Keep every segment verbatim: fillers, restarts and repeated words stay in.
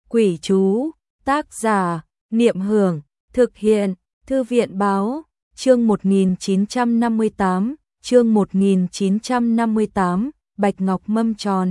Quỷ chú, tác giả, Niệm Hưởng, thực hiện, Thư viện báo, chương một nghìn chín trăm năm mươi tám, chương một nghìn chín trăm năm mươi tám, Bạch Ngọc mâm tròn.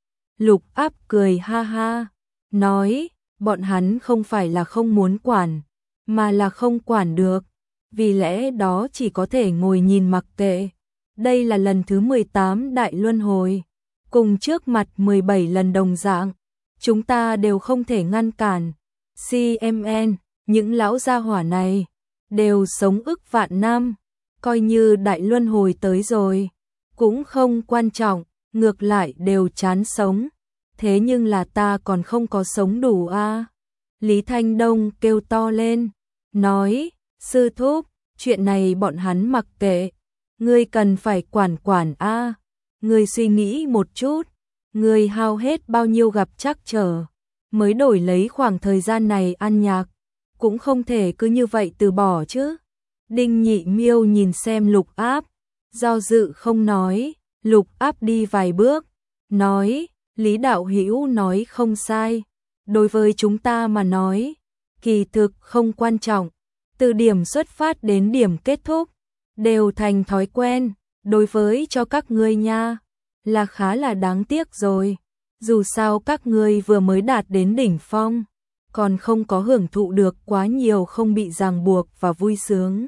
Lục Áp cười ha ha, nói, bọn hắn không phải là không muốn quản, mà là không quản được, vì lẽ đó chỉ có thể ngồi nhìn mặc kệ. Đây là lần thứ mười tám đại luân hồi, cùng trước mặt mười bảy lần đồng dạng, chúng ta đều không thể ngăn cản. xê em en, những lão gia hỏa này, đều sống ức vạn năm, coi như đại luân hồi tới rồi, cũng không quan trọng, ngược lại đều chán sống. Thế nhưng là ta còn không có sống đủ a. À? Lý Thanh Đông kêu to lên, nói, sư thúc, chuyện này bọn hắn mặc kệ, ngươi cần phải quản quản a. À? Ngươi suy nghĩ một chút, ngươi hao hết bao nhiêu gặp trắc trở, mới đổi lấy khoảng thời gian này ăn nhạc, cũng không thể cứ như vậy từ bỏ chứ. Đinh Nhị Miêu nhìn xem Lục Áp, do dự không nói. Lục Áp đi vài bước, nói, Lý đạo hữu nói không sai, đối với chúng ta mà nói, kỳ thực không quan trọng, từ điểm xuất phát đến điểm kết thúc, đều thành thói quen, đối với cho các ngươi nha, là khá là đáng tiếc rồi, dù sao các ngươi vừa mới đạt đến đỉnh phong, còn không có hưởng thụ được quá nhiều không bị ràng buộc và vui sướng.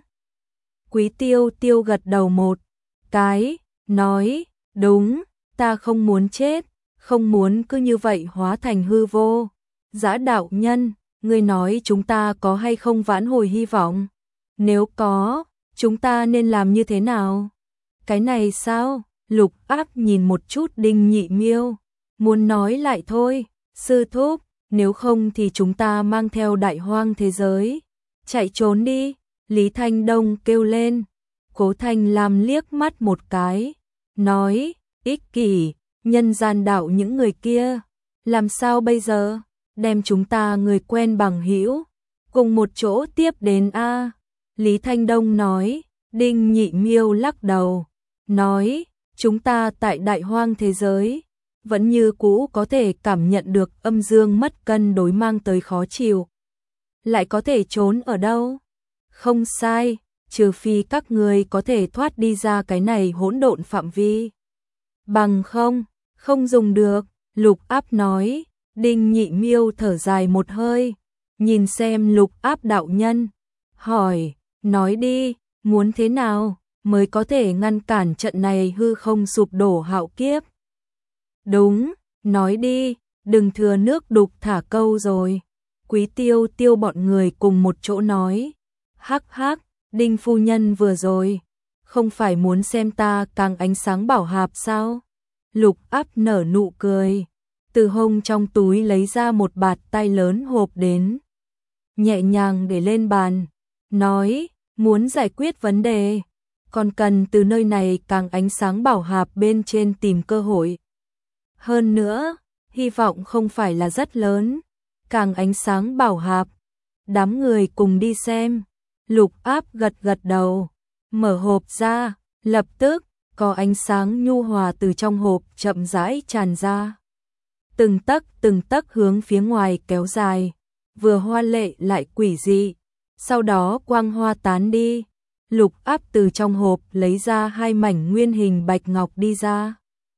Quý Tiêu Tiêu gật đầu một cái, nói, đúng, ta không muốn chết, không muốn cứ như vậy hóa thành hư vô. Dã đạo nhân, ngươi nói chúng ta có hay không vãn hồi hy vọng? Nếu có, chúng ta nên làm như thế nào? Cái này sao? Lục Áp nhìn một chút Đinh Nhị Miêu, muốn nói lại thôi, sư thúc, nếu không thì chúng ta mang theo đại hoang thế giới, chạy trốn đi. Lý Thanh Đông kêu lên, Cố Thanh Lam liếc mắt một cái, nói, ích kỷ, nhân gian đạo những người kia, làm sao bây giờ, đem chúng ta người quen bằng hữu cùng một chỗ tiếp đến a. Lý Thanh Đông nói. Đinh Nhị Miêu lắc đầu, nói, chúng ta tại đại hoang thế giới, vẫn như cũ có thể cảm nhận được âm dương mất cân đối mang tới khó chịu. Lại có thể trốn ở đâu? Không sai, trừ phi các người có thể thoát đi ra cái này hỗn độn phạm vi. Bằng không, không dùng được, Lục Áp nói. Đinh Nhị Miêu thở dài một hơi, nhìn xem Lục Áp đạo nhân, hỏi, nói đi, muốn thế nào mới có thể ngăn cản trận này hư không sụp đổ hạo kiếp? Đúng, nói đi, đừng thừa nước đục thả câu rồi. Quý Tiêu Tiêu bọn người cùng một chỗ nói, hắc hắc, Đinh phu nhân vừa rồi, không phải muốn xem ta càng ánh sáng bảo hạp sao? Lục Áp nở nụ cười, từ hông trong túi lấy ra một bạt tay lớn hộp đến, nhẹ nhàng để lên bàn, nói, muốn giải quyết vấn đề, còn cần từ nơi này càng ánh sáng bảo hạp bên trên tìm cơ hội. Hơn nữa, hy vọng không phải là rất lớn, càng ánh sáng bảo hạp, đám người cùng đi xem. Lục Áp gật gật đầu, mở hộp ra, lập tức có ánh sáng nhu hòa từ trong hộp chậm rãi tràn ra, từng tấc từng tấc hướng phía ngoài kéo dài, vừa hoa lệ lại quỷ dị. Sau đó quang hoa tán đi, Lục Áp từ trong hộp lấy ra hai mảnh nguyên hình bạch ngọc đi ra,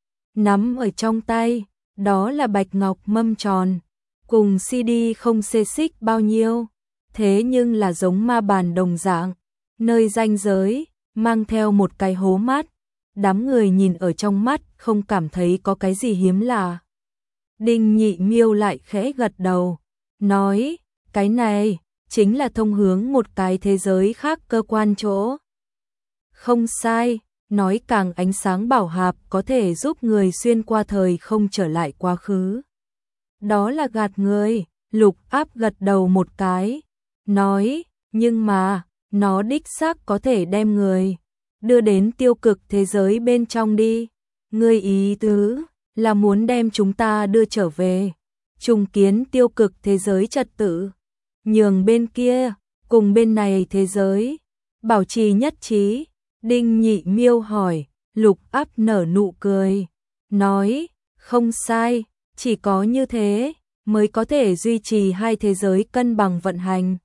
nắm ở trong tay, đó là bạch ngọc mâm tròn, cùng xê đê không xê xích bao nhiêu, thế nhưng là giống ma bàn đồng dạng, nơi ranh giới, mang theo một cái hố mắt, đám người nhìn ở trong mắt không cảm thấy có cái gì hiếm lạ. Đinh Nhị Miêu lại khẽ gật đầu, nói, cái này chính là thông hướng một cái thế giới khác cơ quan chỗ. Không sai, nói càng ánh sáng bảo hạp có thể giúp người xuyên qua thời không trở lại quá khứ. Đó là gạt người, Lục Áp gật đầu một cái, nói, nhưng mà, nó đích xác có thể đem người đưa đến tiêu cực thế giới bên trong đi. Ngươi ý tứ là muốn đem chúng ta đưa trở về, trùng kiến tiêu cực thế giới trật tự, nhường bên kia cùng bên này thế giới bảo trì nhất trí. Đinh Nhị Miêu hỏi. Lục Áp nở nụ cười, nói, không sai, chỉ có như thế, mới có thể duy trì hai thế giới cân bằng vận hành.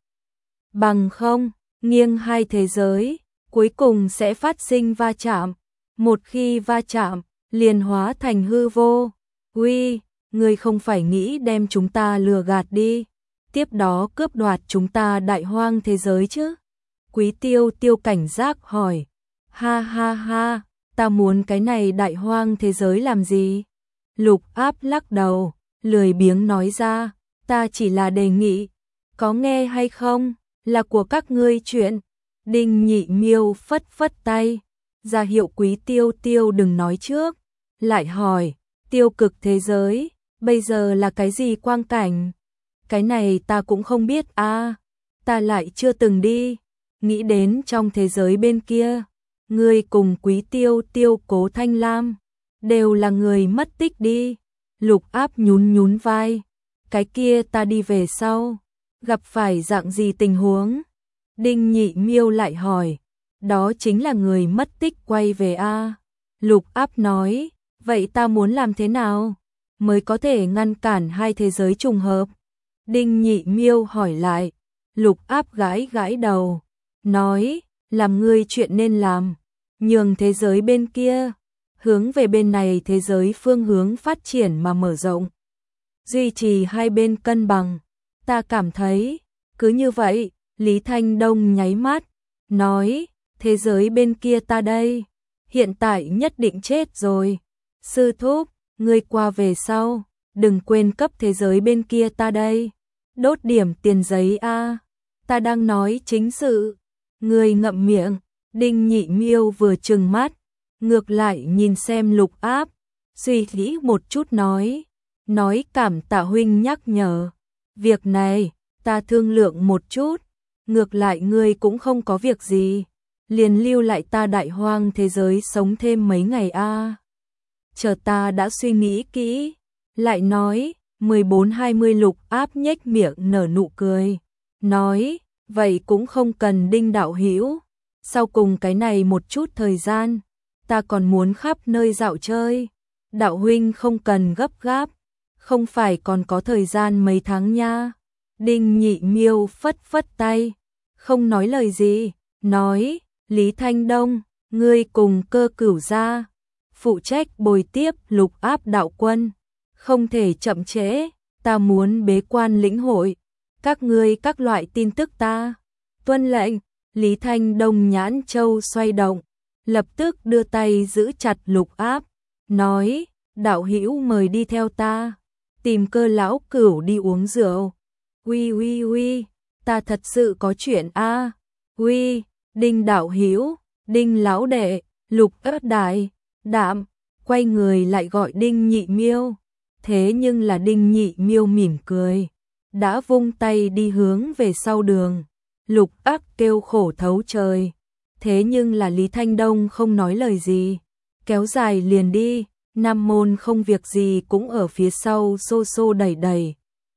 Bằng không, nghiêng hai thế giới, cuối cùng sẽ phát sinh va chạm. Một khi va chạm, liền hóa thành hư vô. Uy, ngươi không phải nghĩ đem chúng ta lừa gạt đi, tiếp đó cướp đoạt chúng ta đại hoang thế giới chứ? Quý Tiêu Tiêu cảnh giác hỏi. Ha ha ha, ta muốn cái này đại hoang thế giới làm gì? Lục Áp lắc đầu, lười biếng nói ra, ta chỉ là đề nghị, có nghe hay không, là của các ngươi chuyện. Đinh Nhị Miêu phất phất tay, ra hiệu Quý Tiêu Tiêu đừng nói trước, lại hỏi, tiêu cực thế giới, bây giờ là cái gì quang cảnh? Cái này ta cũng không biết a, à, ta lại chưa từng đi, nghĩ đến trong thế giới bên kia, ngươi cùng Quý Tiêu Tiêu Cố Thanh Lam, đều là người mất tích đi. Lục Áp nhún nhún vai, cái kia ta đi về sau, gặp phải dạng gì tình huống? Đinh Nhị Miêu lại hỏi, đó chính là người mất tích quay về a. À? Lục Áp nói, vậy ta muốn làm thế nào mới có thể ngăn cản hai thế giới trùng hợp? Đinh Nhị Miêu hỏi lại. Lục Áp gãi gãi đầu, nói, làm ngươi chuyện nên làm, nhường thế giới bên kia hướng về bên này thế giới phương hướng phát triển mà mở rộng, duy trì hai bên cân bằng. Ta cảm thấy, cứ như vậy. Lý Thanh Đông nháy mắt, nói, thế giới bên kia ta đây, hiện tại nhất định chết rồi. Sư thúc, ngươi qua về sau, đừng quên cấp thế giới bên kia ta đây, đốt điểm tiền giấy a. À. Ta đang nói chính sự. Ngươi ngậm miệng. Đinh Nhị Miêu vừa trừng mắt, ngược lại nhìn xem Lục Áp, suy nghĩ một chút nói, nói cảm tạ huynh nhắc nhở, việc này ta thương lượng một chút, ngược lại ngươi cũng không có việc gì, liền lưu lại ta đại hoang thế giới sống thêm mấy ngày a. À. Chờ ta đã suy nghĩ kỹ, lại nói, mười bốn hai mươi. Lục Áp nhếch miệng nở nụ cười, nói, vậy cũng không cần Đinh đạo hữu, sau cùng cái này một chút thời gian, ta còn muốn khắp nơi dạo chơi, đạo huynh không cần gấp gáp, không phải còn có thời gian mấy tháng nha. Đinh Nhị Miêu phất phất tay, không nói lời gì, nói, Lý Thanh Đông, ngươi cùng Cơ Cửu gia phụ trách bồi tiếp Lục Áp đạo quân, không thể chậm trễ, ta muốn bế quan lĩnh hội, các ngươi các loại tin tức ta. Tuân lệnh. Lý Thanh Đông nhãn châu xoay động, lập tức đưa tay giữ chặt Lục Áp, nói, đạo hữu mời đi theo ta, tìm Cơ lão cửu đi uống rượu. Uy uy uy, ta thật sự có chuyện a. À. Uy, Đinh đạo hữu, Đinh lão đệ. Lục Áp đại đạm, quay người lại gọi Đinh Nhị Miêu, thế nhưng là Đinh Nhị Miêu mỉm cười, đã vung tay đi hướng về sau đường. Lục Áp kêu khổ thấu trời, thế nhưng là Lý Thanh Đông không nói lời gì, kéo dài liền đi. Nam môn không việc gì cũng ở phía sau xô xô đẩy đẩy,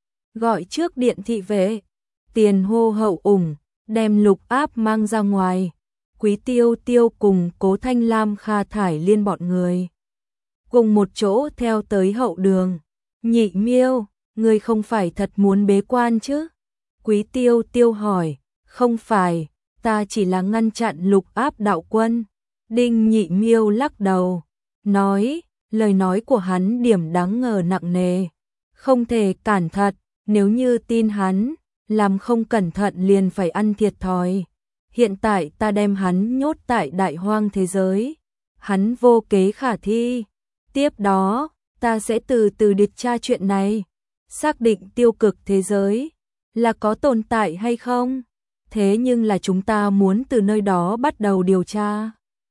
gọi trước điện thị vệ, tiền hô hậu ủng, đem Lục Áp mang ra ngoài. Quý Tiêu Tiêu cùng Cố Thanh Lam Kha Thải Liên bọn người cùng một chỗ theo tới hậu đường. Nhị Miêu, ngươi không phải thật muốn bế quan chứ? Quý Tiêu Tiêu hỏi. Không phải, ta chỉ là ngăn chặn Lục Áp đạo quân. Đinh Nhị Miêu lắc đầu, nói, lời nói của hắn điểm đáng ngờ nặng nề, không thể cản thật, nếu như tin hắn, làm không cẩn thận liền phải ăn thiệt thòi. Hiện tại ta đem hắn nhốt tại đại hoang thế giới, hắn vô kế khả thi. Tiếp đó, ta sẽ từ từ điều tra chuyện này, xác định tiêu cực thế giới là có tồn tại hay không. Thế nhưng là chúng ta muốn từ nơi đó bắt đầu điều tra.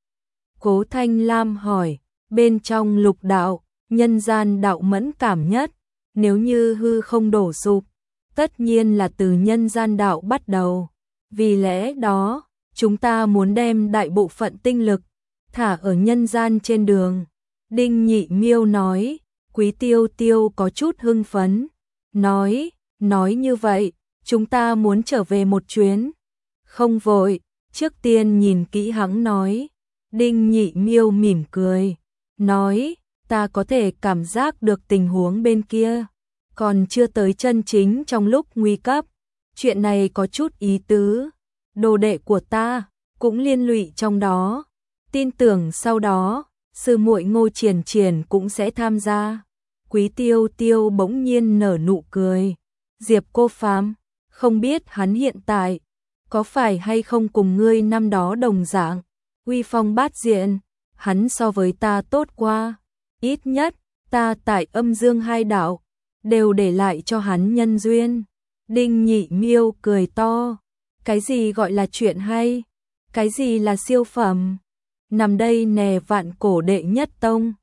Cố Thanh Lam hỏi, bên trong lục đạo, nhân gian đạo mẫn cảm nhất, nếu như hư không đổ sụp, tất nhiên là từ nhân gian đạo bắt đầu. Vì lẽ đó, chúng ta muốn đem đại bộ phận tinh lực thả ở nhân gian trên đường. Đinh Nhị Miêu nói. Quý Tiêu Tiêu có chút hưng phấn, nói, nói như vậy, chúng ta muốn trở về một chuyến. Không vội, trước tiên nhìn kỹ hắn nói. Đinh Nhị Miêu mỉm cười, nói, ta có thể cảm giác được tình huống bên kia, còn chưa tới chân chính trong lúc nguy cấp. Chuyện này có chút ý tứ, đồ đệ của ta cũng liên lụy trong đó. Tin tưởng sau đó, sư muội Ngô Triển Triển cũng sẽ tham gia. Quý Tiêu Tiêu bỗng nhiên nở nụ cười. Diệp Cô Phàm, không biết hắn hiện tại có phải hay không cùng ngươi năm đó đồng dạng, uy phong bát diện, hắn so với ta tốt qua, ít nhất ta tại Âm Dương hai đạo đều để lại cho hắn nhân duyên. Đinh Nhị Miêu cười to, cái gì gọi là chuyện hay, cái gì là siêu phẩm, nằm đây nè vạn cổ đệ nhất tông.